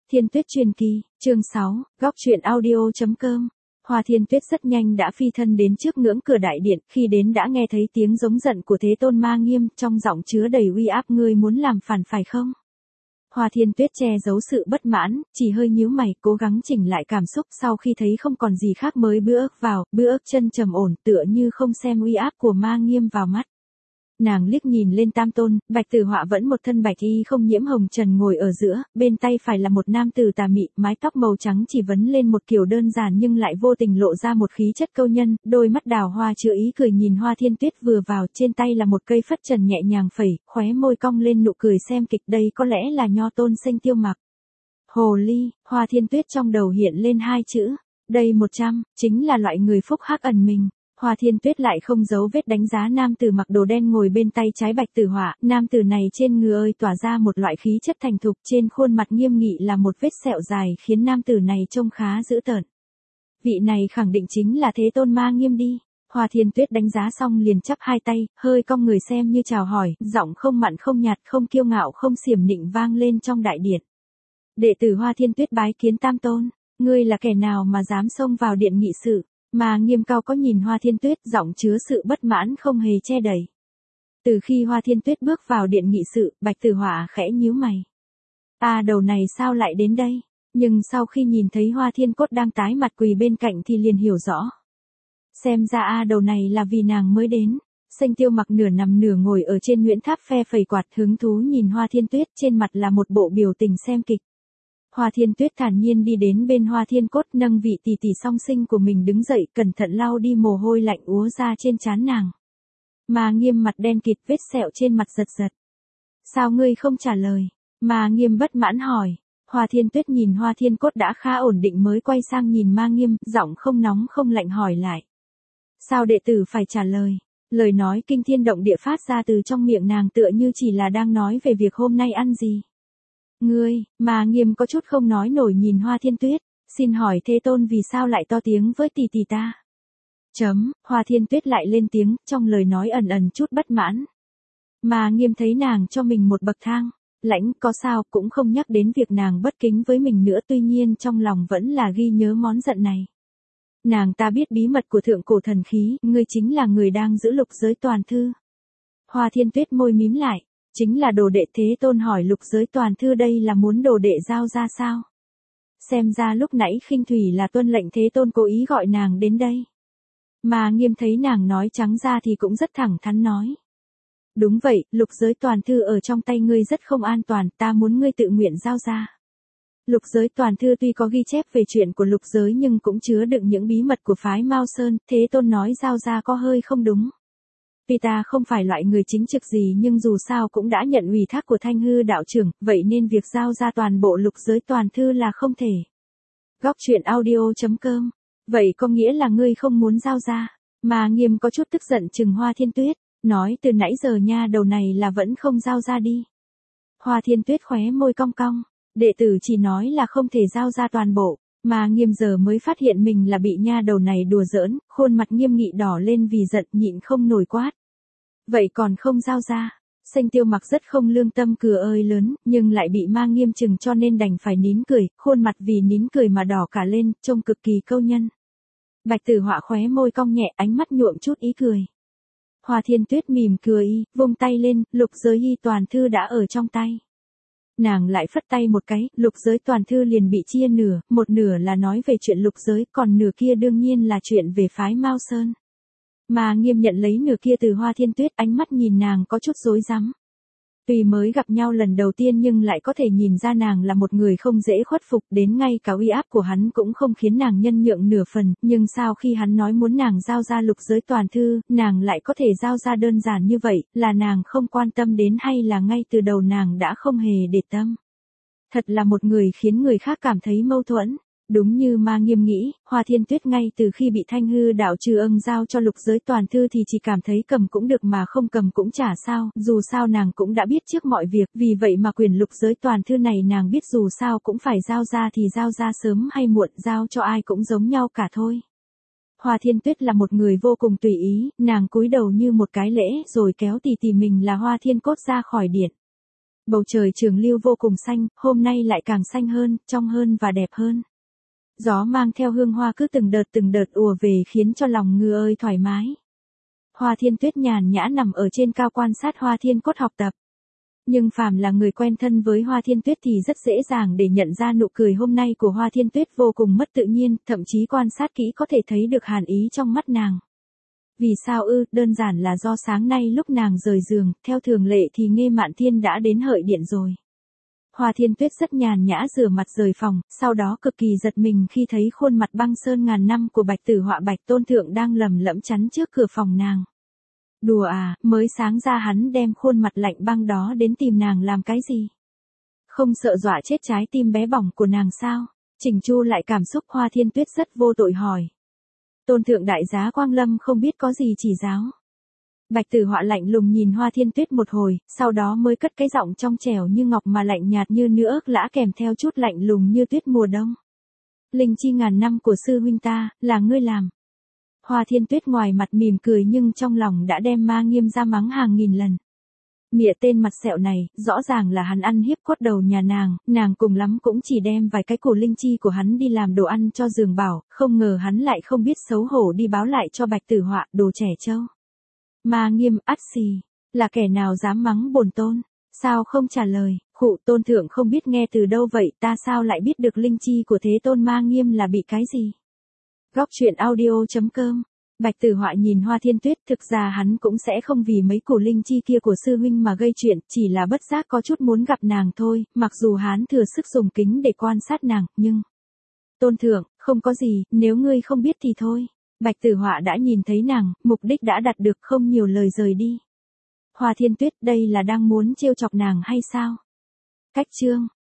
Thiên Tuyết truyền kỳ, chương 6, góc truyện audio.com. Hoa Thiên Tuyết rất nhanh đã phi thân đến trước ngưỡng cửa đại điện, khi đến đã nghe thấy tiếng giống giận của Thế Tôn Ma Nghiêm, trong giọng chứa đầy uy áp, ngươi muốn làm phản phải không? Hoa Thiên Tuyết che giấu sự bất mãn, chỉ hơi nhíu mày, cố gắng chỉnh lại cảm xúc, sau khi thấy không còn gì khác mới bước vào, bước chân trầm ổn, tựa như không xem uy áp của Ma Nghiêm vào mắt. Nàng liếc nhìn lên Tam Tôn, Bạch Tử Họa vẫn một thân bạch y không nhiễm hồng trần ngồi ở giữa, bên tay phải là một nam tử tà mị, mái tóc màu trắng chỉ vấn lên một kiểu đơn giản nhưng lại vô tình lộ ra một khí chất câu nhân, đôi mắt đào hoa chứa ý cười nhìn Hoa Thiên Tuyết vừa vào, trên tay là một cây phất trần nhẹ nhàng phẩy, khóe môi cong lên nụ cười xem kịch, đây có lẽ là Nho Tôn Xanh Tiêu Mặc. Hồ ly, Hoa Thiên Tuyết trong đầu hiện lên hai chữ, đây 100, chính là loại người phúc hắc ẩn mình. Hoa Thiên Tuyết lại không giấu vết đánh giá nam tử mặc đồ đen ngồi bên tay trái Bạch Tử Họa, nam tử này trên người ơi tỏa ra một loại khí chất thành thục, trên khuôn mặt nghiêm nghị là một vết sẹo dài khiến nam tử này trông khá dữ tợn. Vị này khẳng định chính là Thế Tôn Ma Nghiêm đi. Hoa Thiên Tuyết đánh giá xong liền chắp hai tay, hơi cong người xem như chào hỏi, giọng không mặn không nhạt, không kiêu ngạo không xiểm nịnh vang lên trong đại điện. Đệ tử Hoa Thiên Tuyết bái kiến Tam Tôn, ngươi là kẻ nào mà dám xông vào điện nghị sự? Ma Nghiêm cao có nhìn Hoa Thiên Tuyết, giọng chứa sự bất mãn không hề che đậy. Từ khi Hoa Thiên Tuyết bước vào điện nghị sự, Bạch Tử Họa khẽ nhíu mày. Đầu này sao lại đến đây? Nhưng sau khi nhìn thấy Hoa Thiên Cốt đang tái mặt quỳ bên cạnh thì liền hiểu rõ. Xem ra đầu này là vì nàng mới đến. Xanh Tiêu Mặc nửa nằm nửa ngồi ở trên Nguyễn Tháp phe phẩy quạt, hứng thú nhìn Hoa Thiên Tuyết, trên mặt là một bộ biểu tình xem kịch. Hoa Thiên Tuyết thản nhiên đi đến bên Hoa Thiên Cốt, nâng vị tỷ tỷ song sinh của mình đứng dậy, cẩn thận lau đi mồ hôi lạnh úa ra trên trán nàng. Ma Nghiêm mặt đen kịt, vết sẹo trên mặt giật giật. Sao ngươi không trả lời? Ma Nghiêm bất mãn hỏi. Hoa Thiên Tuyết nhìn Hoa Thiên Cốt đã khá ổn định mới quay sang nhìn Ma Nghiêm, giọng không nóng không lạnh hỏi lại. Sao đệ tử phải trả lời? Lời nói kinh thiên động địa phát ra từ trong miệng nàng tựa như chỉ là đang nói về việc hôm nay ăn gì. Ngươi, Ma Nghiêm có chút không nói nổi nhìn Hoa Thiên Tuyết, xin hỏi Thế Tôn vì sao lại to tiếng với tỷ tỷ ta? Hoa Thiên Tuyết lại lên tiếng, trong lời nói ẩn ẩn chút bất mãn. Ma Nghiêm thấy nàng cho mình một bậc thang, lãnh có sao cũng không nhắc đến việc nàng bất kính với mình nữa, tuy nhiên trong lòng vẫn là ghi nhớ món giận này. Nàng ta biết bí mật của thượng cổ thần khí, ngươi chính là người đang giữ lục giới toàn thư. Hoa Thiên Tuyết môi mím lại. Chính là đồ đệ Thế Tôn hỏi lục giới toàn thư đây là muốn đồ đệ giao ra sao? Xem ra lúc nãy khinh thủy là tuân lệnh Thế Tôn cố ý gọi nàng đến đây. Ma Nghiêm thấy nàng nói trắng ra thì cũng rất thẳng thắn nói. Đúng vậy, lục giới toàn thư ở trong tay ngươi rất không an toàn, ta muốn ngươi tự nguyện giao ra. Lục giới toàn thư tuy có ghi chép về chuyện của lục giới nhưng cũng chứa đựng những bí mật của phái Mao Sơn, Thế Tôn nói giao ra có hơi không đúng. Vì ta không phải loại người chính trực gì nhưng dù sao cũng đã nhận ủy thác của Thanh Hư đạo trưởng, vậy nên việc giao ra toàn bộ lục giới toàn thư là không thể. Góc truyện audio.com. Vậy có nghĩa là ngươi không muốn giao ra? Ma Nghiêm có chút tức giận chừng Hoa Thiên Tuyết, nói từ nãy giờ nha đầu này là vẫn không giao ra đi. Hoa Thiên Tuyết khóe môi cong cong, đệ tử chỉ nói là không thể giao ra toàn bộ. Ma Nghiêm giờ mới phát hiện mình là bị nha đầu này đùa giỡn, khuôn mặt nghiêm nghị đỏ lên vì giận nhịn không nổi quát. Vậy còn không giao ra? Xanh Tiêu Mặc rất không lương tâm cửa ơi lớn, nhưng lại bị Ma Nghiêm chừng cho nên đành phải nín cười, khuôn mặt vì nín cười mà đỏ cả lên, trông cực kỳ câu nhân. Bạch Tử Họa khóe môi cong nhẹ, ánh mắt nhuộm chút ý cười. Hoa Thiên Tuyết mỉm cười, vung tay lên, lục giới y toàn thư đã ở trong tay. Nàng lại phất tay một cái, lục giới toàn thư liền bị chia nửa, một nửa là nói về chuyện lục giới, còn nửa kia đương nhiên là chuyện về phái Mao Sơn. Ma Nghiêm nhận lấy nửa kia từ Hoa Thiên Tuyết, ánh mắt nhìn nàng có chút rối rắm. Tuy mới gặp nhau lần đầu tiên nhưng lại có thể nhìn ra nàng là một người không dễ khuất phục, đến ngay cả uy áp của hắn cũng không khiến nàng nhân nhượng nửa phần, nhưng sao khi hắn nói muốn nàng giao ra lục giới toàn thư, nàng lại có thể giao ra đơn giản như vậy, là nàng không quan tâm đến hay là ngay từ đầu nàng đã không hề để tâm. Thật là một người khiến người khác cảm thấy mâu thuẫn. Đúng như Ma Nghiêm nghĩ, Hoa Thiên Tuyết ngay từ khi bị Thanh Hư đạo trưởng giao cho lục giới toàn thư thì chỉ cảm thấy cầm cũng được mà không cầm cũng chả sao, dù sao nàng cũng đã biết trước mọi việc, vì vậy mà quyền lục giới toàn thư này nàng biết dù sao cũng phải giao ra thì giao ra sớm hay muộn, giao cho ai cũng giống nhau cả thôi. Hoa Thiên Tuyết là một người vô cùng tùy ý, nàng cúi đầu như một cái lễ rồi kéo tỷ tỷ mình là Hoa Thiên Cốt ra khỏi điện. Bầu trời Trường Lưu vô cùng xanh, hôm nay lại càng xanh hơn, trong hơn và đẹp hơn. Gió mang theo hương hoa cứ từng đợt ùa về khiến cho lòng người ơi thoải mái. Hoa Thiên Tuyết nhàn nhã nằm ở trên cao quan sát Hoa Thiên Cốt học tập. Nhưng phàm là người quen thân với Hoa Thiên Tuyết thì rất dễ dàng để nhận ra nụ cười hôm nay của Hoa Thiên Tuyết vô cùng mất tự nhiên, thậm chí quan sát kỹ có thể thấy được hàn ý trong mắt nàng. Vì sao ư? Đơn giản là do sáng nay lúc nàng rời giường, theo thường lệ thì Nghê Mạn Thiên đã đến hợi điện rồi. Hoa Thiên Tuyết rất nhàn nhã rửa mặt rời phòng, sau đó cực kỳ giật mình khi thấy khuôn mặt băng sơn ngàn năm của Bạch Tử Họa Bạch Tôn Thượng đang lầm lẫm chắn trước cửa phòng nàng. Đùa à, mới sáng ra hắn đem khuôn mặt lạnh băng đó đến tìm nàng làm cái gì? Không sợ dọa chết trái tim bé bỏng của nàng sao? Chỉnh chu lại cảm xúc Hoa Thiên Tuyết rất vô tội hỏi. Tôn Thượng đại giá Quang Lâm không biết có gì chỉ giáo. Bạch Tử Họa lạnh lùng nhìn Hoa Thiên Tuyết một hồi, sau đó mới cất cái giọng trong trẻo như ngọc mà lạnh nhạt như nước ức lã kèm theo chút lạnh lùng như tuyết mùa đông. Linh chi ngàn năm của sư huynh ta, là ngươi làm. Hoa Thiên Tuyết ngoài mặt mỉm cười nhưng trong lòng đã đem Ma Nghiêm ra mắng hàng nghìn lần. Mịa tên mặt sẹo này, rõ ràng là hắn ăn hiếp cốt đầu nhà nàng cùng lắm cũng chỉ đem vài cái củ linh chi của hắn đi làm đồ ăn cho Dường Bảo, không ngờ hắn lại không biết xấu hổ đi báo lại cho Bạch Tử Họa, đồ trẻ trâu. Ma Nghiêm, ắt xì, là kẻ nào dám mắng bổn tôn, sao không trả lời, khụ Tôn Thượng không biết nghe từ đâu vậy, ta sao lại biết được linh chi của Thế Tôn Ma Nghiêm là bị cái gì? Góc truyện audio.com. Bạch Tử Họa nhìn Hoa Thiên Tuyết, thực ra hắn cũng sẽ không vì mấy củ linh chi kia của sư huynh mà gây chuyện, chỉ là bất giác có chút muốn gặp nàng thôi, mặc dù hắn thừa sức dùng kính để quan sát nàng, nhưng... Tôn Thượng, không có gì, nếu ngươi không biết thì thôi. Bạch Tử Họa đã nhìn thấy nàng, mục đích đã đạt được, không nhiều lời rời đi. Hoa Thiên Tuyết, đây là đang muốn trêu chọc nàng hay sao? Cách chương